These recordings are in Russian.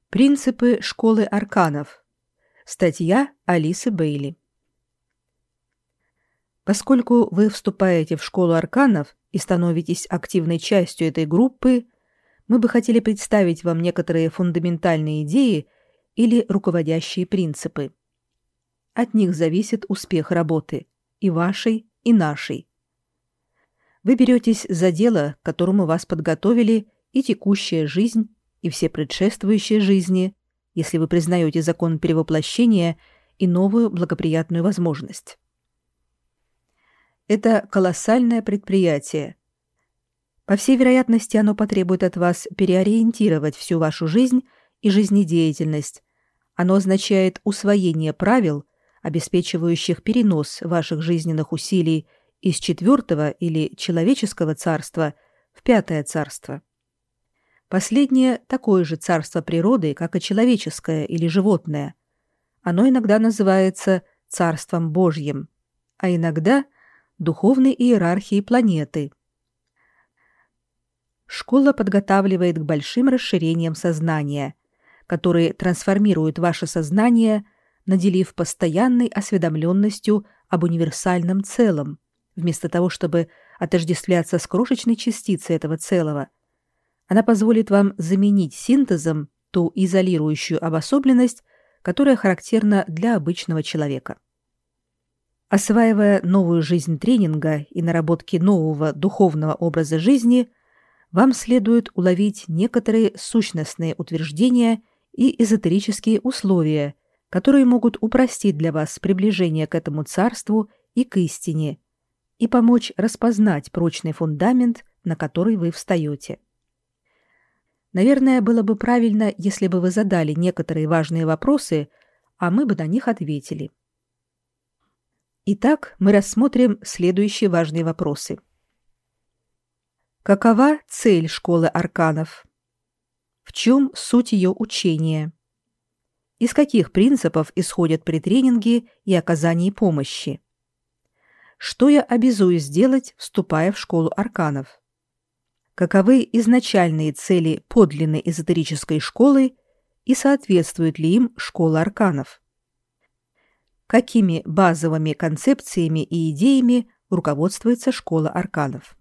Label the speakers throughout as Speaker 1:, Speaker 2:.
Speaker 1: Принципы школы арканов. Статья Алисы Бейли. Поскольку вы вступаете в школу арканов и становитесь активной частью этой группы, мы бы хотели представить вам некоторые фундаментальные идеи или руководящие принципы. От них зависит успех работы, и вашей, и нашей. Вы беретесь за дело, к которому вас подготовили и текущая жизнь, и все предшествующие жизни, если вы признаете закон перевоплощения и новую благоприятную возможность. Это колоссальное предприятие. По всей вероятности, оно потребует от вас переориентировать всю вашу жизнь и жизнедеятельность. Оно означает усвоение правил, обеспечивающих перенос ваших жизненных усилий из 4-го или человеческого царства в 5-е царство. Последнее такое же царство природы, как и человеческое или животное. Оно иногда называется Царством Божьим, а иногда духовной иерархией планеты. Школа подготавливает к большим расширениям сознания, которые трансформируют ваше сознание, наделив постоянной осведомленностью об универсальном целом, вместо того, чтобы отождествляться с крошечной частицей этого целого. Она позволит вам заменить синтезом ту изолирующую обособленность, которая характерна для обычного человека. Осваивая новую жизнь тренинга и наработки нового духовного образа жизни, вам следует уловить некоторые сущностные утверждения и эзотерические условия, которые могут упростить для вас приближение к этому царству и к истине, и помочь распознать прочный фундамент, на который вы встаете. Наверное, было бы правильно, если бы вы задали некоторые важные вопросы, а мы бы на них ответили. Итак, мы рассмотрим следующие важные вопросы. Какова цель школы арканов? В чем суть ее учения? Из каких принципов исходят при тренинге и оказании помощи? Что я обязуюсь сделать, вступая в школу арканов? Каковы изначальные цели подлинной эзотерической школы и соответствует ли им школа арканов? Какими базовыми концепциями и идеями руководствуется школа арканов?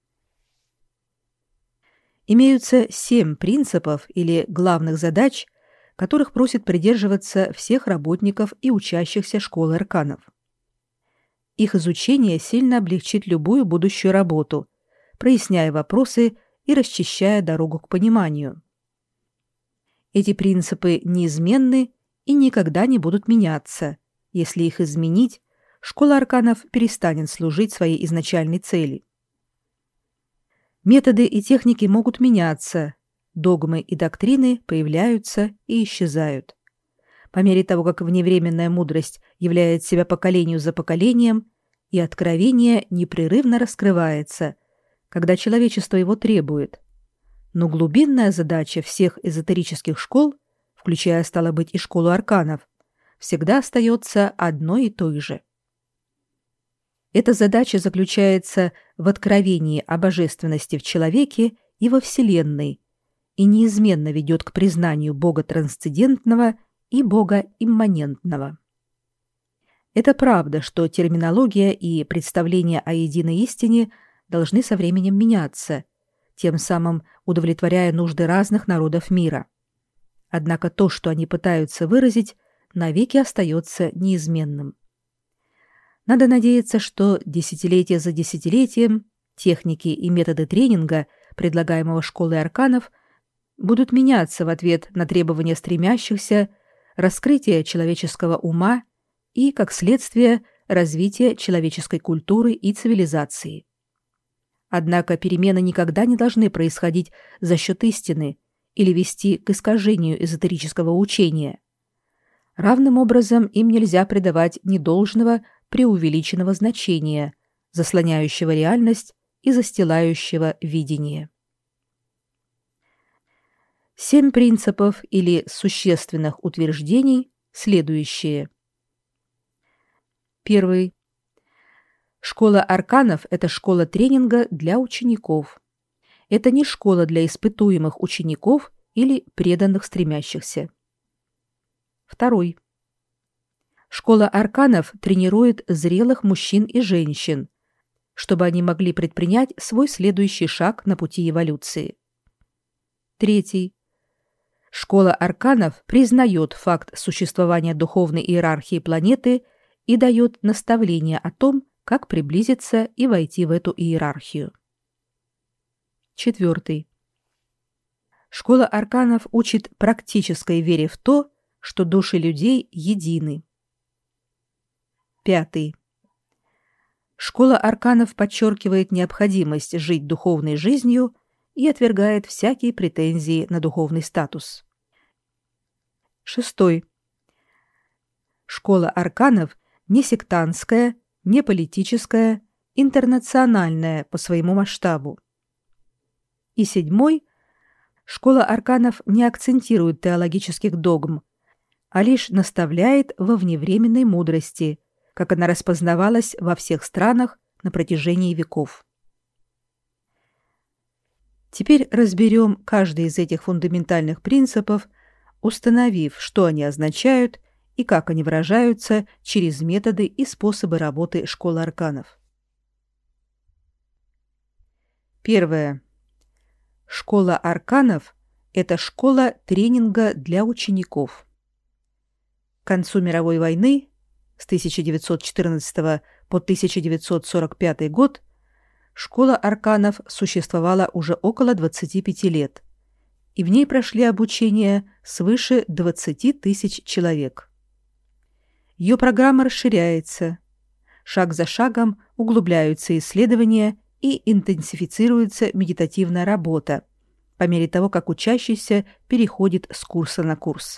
Speaker 1: Имеются 7 принципов или главных задач, которых просит придерживаться всех работников и учащихся школы арканов. Их изучение сильно облегчит любую будущую работу, проясняя вопросы и расчищая дорогу к пониманию. Эти принципы неизменны и никогда не будут меняться. Если их изменить, школа арканов перестанет служить своей изначальной цели. Методы и техники могут меняться, догмы и доктрины появляются и исчезают. По мере того, как вневременная мудрость являет себя поколению за поколением, и откровение непрерывно раскрывается, когда человечество его требует. Но глубинная задача всех эзотерических школ, включая, стало быть, и школу арканов, всегда остается одной и той же. Эта задача заключается в откровении о божественности в человеке и во Вселенной и неизменно ведет к признанию Бога трансцендентного и Бога имманентного. Это правда, что терминология и представления о единой истине должны со временем меняться, тем самым удовлетворяя нужды разных народов мира. Однако то, что они пытаются выразить, навеки остается неизменным. Надо надеяться, что десятилетие за десятилетием техники и методы тренинга, предлагаемого школой арканов, будут меняться в ответ на требования стремящихся, раскрытия человеческого ума и, как следствие, развития человеческой культуры и цивилизации. Однако перемены никогда не должны происходить за счет истины или вести к искажению эзотерического учения. Равным образом им нельзя придавать недолжного, преувеличенного значения, заслоняющего реальность и застилающего видение. 7 принципов или существенных утверждений следующие. Первый. Школа арканов – это школа тренинга для учеников. Это не школа для испытуемых учеников или преданных стремящихся. Второй. Школа арканов тренирует зрелых мужчин и женщин, чтобы они могли предпринять свой следующий шаг на пути эволюции. Третий. Школа арканов признает факт существования духовной иерархии планеты и дает наставления о том, как приблизиться и войти в эту иерархию. Четвертый. Школа арканов учит практической вере в то, что души людей едины. Пятый. Школа арканов подчеркивает необходимость жить духовной жизнью и отвергает всякие претензии на духовный статус. Шестой. Школа арканов не сектантская, не политическая, интернациональная по своему масштабу. И седьмой. Школа арканов не акцентирует теологических догм, а лишь наставляет во вневременной мудрости, как она распознавалась во всех странах на протяжении веков. Теперь разберем каждый из этих фундаментальных принципов, установив, что они означают и как они выражаются через методы и способы работы школы арканов. Первое. Школа арканов – это школа тренинга для учеников. К концу мировой войны с 1914 по 1945 год школа арканов существовала уже около 25 лет, и в ней прошли обучение свыше 20 тысяч человек. Ее программа расширяется. Шаг за шагом углубляются исследования и интенсифицируется медитативная работа по мере того, как учащийся переходит с курса на курс.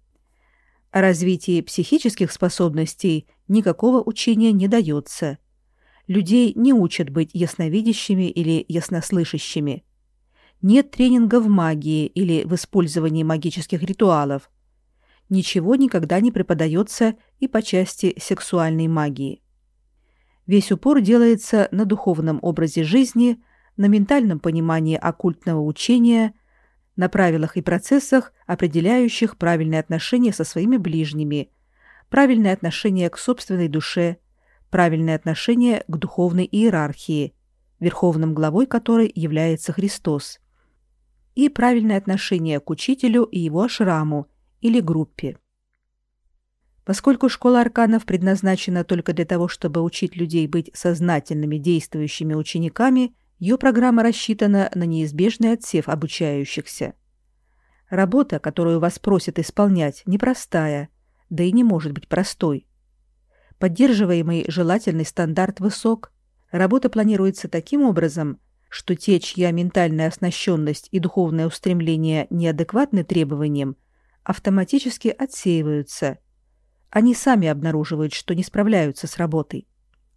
Speaker 1: О развитии психических способностей никакого учения не дается. Людей не учат быть ясновидящими или яснослышащими. Нет тренинга в магии или в использовании магических ритуалов. Ничего никогда не преподается и по части сексуальной магии. Весь упор делается на духовном образе жизни, на ментальном понимании оккультного учения, на правилах и процессах, определяющих правильное отношение со своими ближними, правильное отношение к собственной душе, правильное отношение к духовной иерархии, верховным главой которой является Христос, и правильное отношение к учителю и его ашраму или группе. Поскольку школа арканов предназначена только для того, чтобы учить людей быть сознательными действующими учениками, ее программа рассчитана на неизбежный отсев обучающихся. Работа, которую вас просят исполнять, непростая, да и не может быть простой. Поддерживаемый желательный стандарт высок, работа планируется таким образом, что те, чья ментальная оснащенность и духовное устремление неадекватны требованиям, автоматически отсеиваются. Они сами обнаруживают, что не справляются с работой.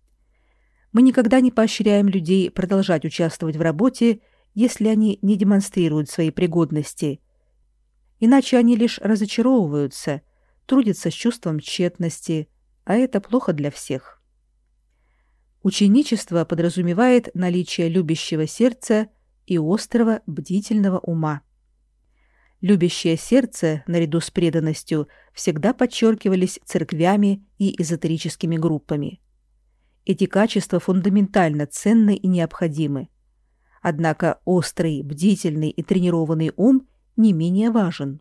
Speaker 1: Мы никогда не поощряем людей продолжать участвовать в работе, если они не демонстрируют свои пригодности. Иначе они лишь разочаровываются, трудятся с чувством тщетности, а это плохо для всех. Ученичество подразумевает наличие любящего сердца и острого, бдительного ума. Любящее сердце, наряду с преданностью, всегда подчеркивались церквями и эзотерическими группами. Эти качества фундаментально ценны и необходимы. Однако острый, бдительный и тренированный ум не менее важен.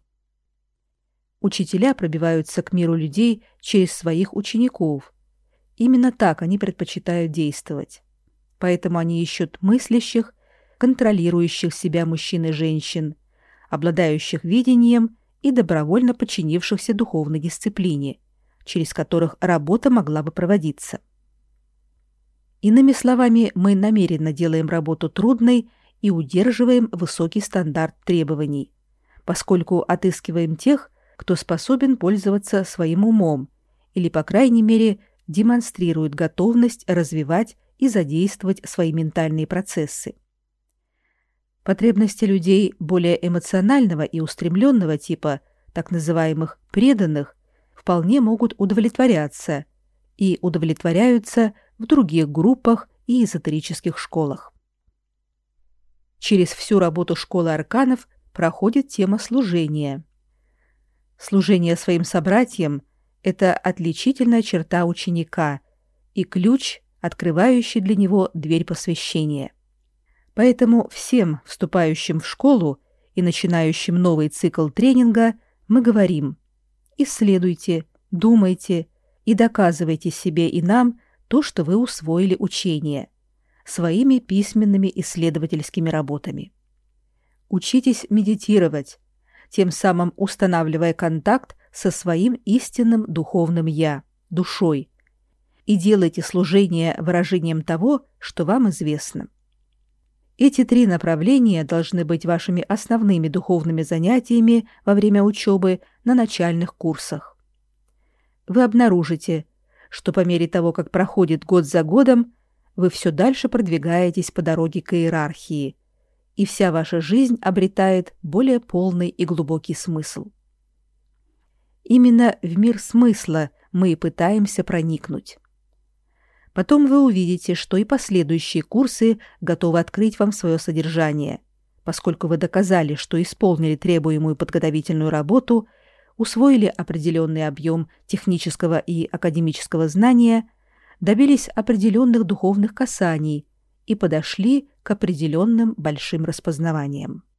Speaker 1: Учителя пробиваются к миру людей через своих учеников. Именно так они предпочитают действовать. Поэтому они ищут мыслящих, контролирующих себя мужчин и женщин, обладающих видением и добровольно подчинившихся духовной дисциплине, через которых работа могла бы проводиться. Иными словами, мы намеренно делаем работу трудной и удерживаем высокий стандарт требований, поскольку отыскиваем тех, кто способен пользоваться своим умом или, по крайней мере, демонстрирует готовность развивать и задействовать свои ментальные процессы. Потребности людей более эмоционального и устремленного типа, так называемых преданных, вполне могут удовлетворяться и удовлетворяются в других группах и эзотерических школах. Через всю работу школы арканов проходит тема служения. Служение своим собратьям – это отличительная черта ученика и ключ, открывающий для него дверь посвящения. Поэтому всем, вступающим в школу и начинающим новый цикл тренинга, мы говорим: исследуйте, думайте и доказывайте себе и нам то, что вы усвоили учение, своими письменными исследовательскими работами. Учитесь медитировать, тем самым устанавливая контакт со своим истинным духовным «я», душой, и делайте служение выражением того, что вам известно. Эти 3 направления должны быть вашими основными духовными занятиями во время учебы на начальных курсах. Вы обнаружите, что по мере того, как проходит год за годом, вы все дальше продвигаетесь по дороге к иерархии, и вся ваша жизнь обретает более полный и глубокий смысл. Именно в мир смысла мы и пытаемся проникнуть. Потом вы увидите, что и последующие курсы готовы открыть вам свое содержание, поскольку вы доказали, что исполнили требуемую подготовительную работу, усвоили определенный объем технического и академического знания, добились определенных духовных касаний и подошли к определенным большим распознаваниям.